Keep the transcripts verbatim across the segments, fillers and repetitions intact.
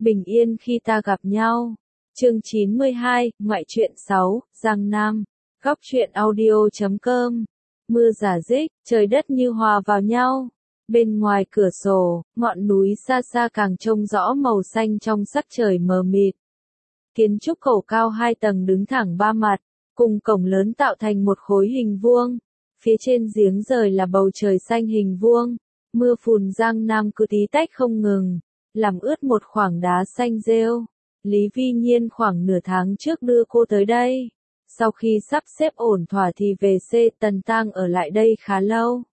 bình yên khi ta gặp nhau. Chương chín mươi hai, ngoại truyện sáu, Giang Nam. Góc truyện audio chấm com. Mưa rả rích, trời đất như hòa vào nhau. Bên ngoài cửa sổ, ngọn núi xa xa càng trông rõ màu xanh trong sắc trời mờ mịt. Kiến trúc cầu cao hai tầng đứng thẳng ba mặt, cùng cổng lớn tạo thành một khối hình vuông. Phía trên giếng rời là bầu trời xanh hình vuông. Mưa phùn Giang Nam cứ tí tách không ngừng, làm ướt một khoảng đá xanh rêu. Lý Vi Nhiên khoảng nửa tháng trước đưa cô tới đây. Sau khi sắp xếp ổn thỏa thì về C Tần Tăng ở lại đây khá lâu.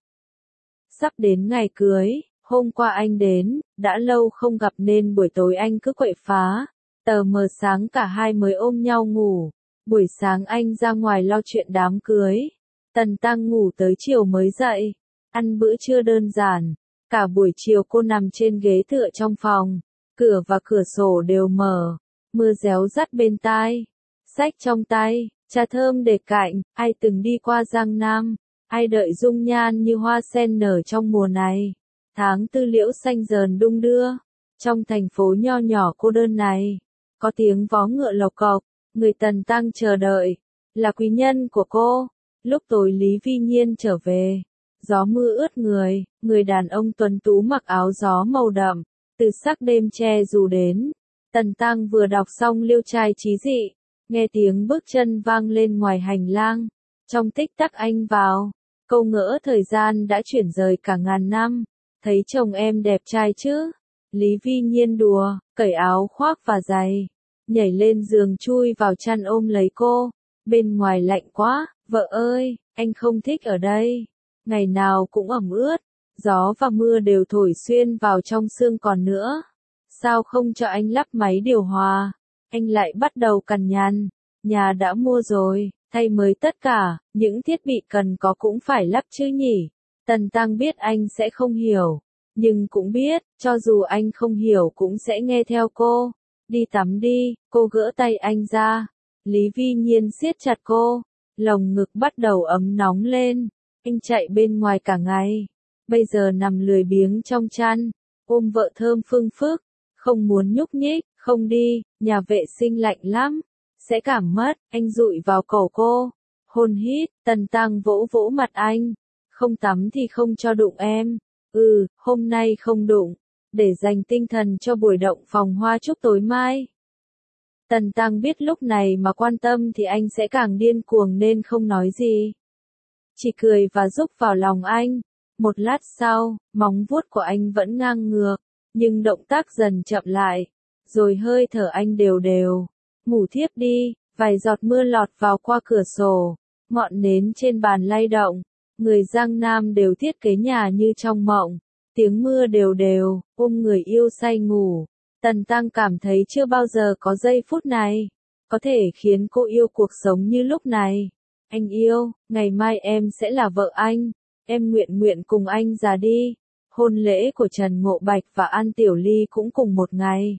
Sắp đến ngày cưới, hôm qua anh đến, đã lâu không gặp nên buổi tối anh cứ quậy phá. Tờ mờ sáng cả hai mới ôm nhau ngủ. Buổi sáng anh ra ngoài lo chuyện đám cưới. Tần Tăng ngủ tới chiều mới dậy. Ăn bữa trưa đơn giản. Cả buổi chiều cô nằm trên ghế tựa trong phòng. Cửa và cửa sổ đều mở. Mưa réo rắt bên tai. Sách trong tay, trà thơm để cạnh. Ai từng đi qua Giang Nam? Ai đợi dung nhan như hoa sen nở trong mùa này? Tháng tư liễu xanh dờn đung đưa. Trong thành phố nho nhỏ cô đơn này, có tiếng vó ngựa lộc cộc. Người Tần Tăng chờ đợi là quý nhân của cô. Lúc tối Lý Vi Nhiên trở về, gió mưa ướt người. Người đàn ông tuấn tú mặc áo gió màu đậm, từ sắc đêm che dù đến. Tần Tăng vừa đọc xong liêu trai chí dị, nghe tiếng bước chân vang lên ngoài hành lang. Trong tích tắc anh vào, câu ngỡ thời gian đã chuyển rời cả ngàn năm. Thấy chồng em đẹp trai chứ? Lý Vi Nhiên đùa, cởi áo khoác và giày, nhảy lên giường chui vào chăn ôm lấy cô. Bên ngoài lạnh quá, vợ ơi, anh không thích ở đây. Ngày nào cũng ẩm ướt, gió và mưa đều thổi xuyên vào trong xương còn nữa. Sao không cho anh lắp máy điều hòa? Anh lại bắt đầu cằn nhằn. Nhà đã mua rồi, thay mới tất cả, những thiết bị cần có cũng phải lắp chứ nhỉ? Tần Tăng biết anh sẽ không hiểu, nhưng cũng biết, cho dù anh không hiểu cũng sẽ nghe theo cô. Đi tắm đi, cô gỡ tay anh ra. Lý Vi Nhiên siết chặt cô, lồng ngực bắt đầu ấm nóng lên. Anh chạy bên ngoài cả ngày, bây giờ nằm lười biếng trong chăn, ôm vợ thơm phưng phức, không muốn nhúc nhích, không đi, nhà vệ sinh lạnh lắm, sẽ cảm mất. Anh dụi vào cổ cô, hôn hít. Tần Tăng vỗ vỗ mặt anh, không tắm thì không cho đụng em. Ừ, hôm nay không đụng, để dành tinh thần cho buổi động phòng hoa chúc tối mai. Tần Tăng biết lúc này mà quan tâm thì anh sẽ càng điên cuồng nên không nói gì, chỉ cười và giúp vào lòng anh. Một lát sau, móng vuốt của anh vẫn ngang ngược, nhưng động tác dần chậm lại, rồi hơi thở anh đều đều. Ngủ thiếp đi. Vài giọt mưa lọt vào qua cửa sổ, ngọn nến trên bàn lay động. Người Giang Nam đều thiết kế nhà như trong mộng. Tiếng mưa đều đều, ôm người yêu say ngủ. Tần Tăng cảm thấy chưa bao giờ có giây phút này có thể khiến cô yêu cuộc sống như lúc này. Anh yêu, ngày mai em sẽ là vợ anh. Em nguyện nguyện cùng anh già đi. Hôn lễ của Trần Ngộ Bạch và An Tiểu Ly cũng cùng một ngày.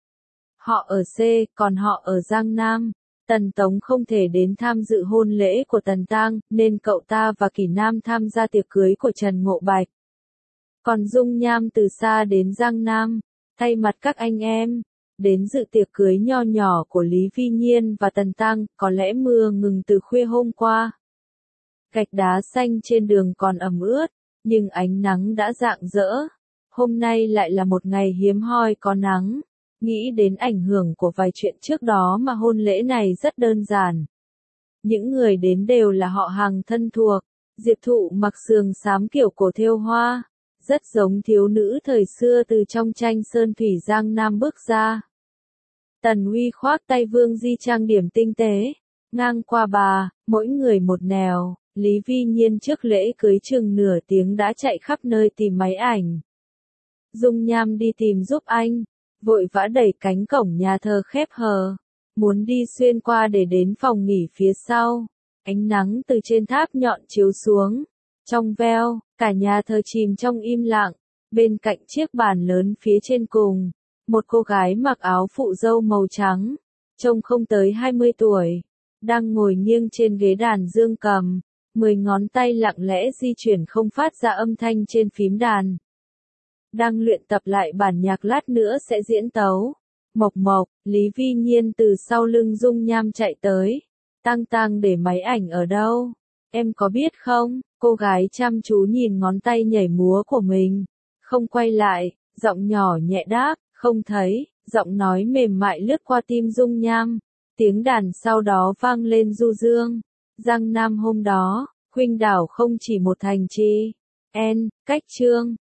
Họ ở C, còn họ ở Giang Nam. Tần Tống không thể đến tham dự hôn lễ của Tần Tăng, nên cậu ta và Kỳ Nam tham gia tiệc cưới của Trần Ngộ Bạch. Còn Dung Nham từ xa đến Giang Nam, thay mặt các anh em, đến dự tiệc cưới nho nhỏ của Lý Vi Nhiên và Tần Tăng. Có lẽ mưa ngừng từ khuya hôm qua. Gạch đá xanh trên đường còn ẩm ướt, nhưng ánh nắng đã rạng rỡ. Hôm nay lại là một ngày hiếm hoi có nắng. Nghĩ đến ảnh hưởng của vài chuyện trước đó mà hôn lễ này rất đơn giản. Những người đến đều là họ hàng thân thuộc. Diệp Thụ mặc sườn xám kiểu cổ thêu hoa, rất giống thiếu nữ thời xưa từ trong tranh Sơn Thủy Giang Nam bước ra. Tần Uy khoác tay Vương Di trang điểm tinh tế, ngang qua bà, mỗi người một nẻo. Lý Vi Nhiên trước lễ cưới chừng nửa tiếng đã chạy khắp nơi tìm máy ảnh. Dung Nham đi tìm giúp anh, vội vã đẩy cánh cổng nhà thờ khép hờ, muốn đi xuyên qua để đến phòng nghỉ phía sau. Ánh nắng từ trên tháp nhọn chiếu xuống, trong veo, cả nhà thờ chìm trong im lặng. Bên cạnh chiếc bàn lớn phía trên cùng, một cô gái mặc áo phụ dâu màu trắng, trông không tới hai mươi tuổi, đang ngồi nghiêng trên ghế đàn dương cầm, mười ngón tay lặng lẽ di chuyển không phát ra âm thanh trên phím đàn. Đang luyện tập lại bản nhạc lát nữa sẽ diễn tấu. Mộc Mộc, Lý Vi Nhiên từ sau lưng Dung Nham chạy tới. Tang Tang để máy ảnh ở đâu? Em có biết không? Cô gái chăm chú nhìn ngón tay nhảy múa của mình. Không quay lại, giọng nhỏ nhẹ đáp, không thấy, giọng nói mềm mại lướt qua tim Dung Nham. Tiếng đàn sau đó vang lên du dương. Giang Nam hôm đó, khuynh đảo không chỉ một thành trì. En, cách trương.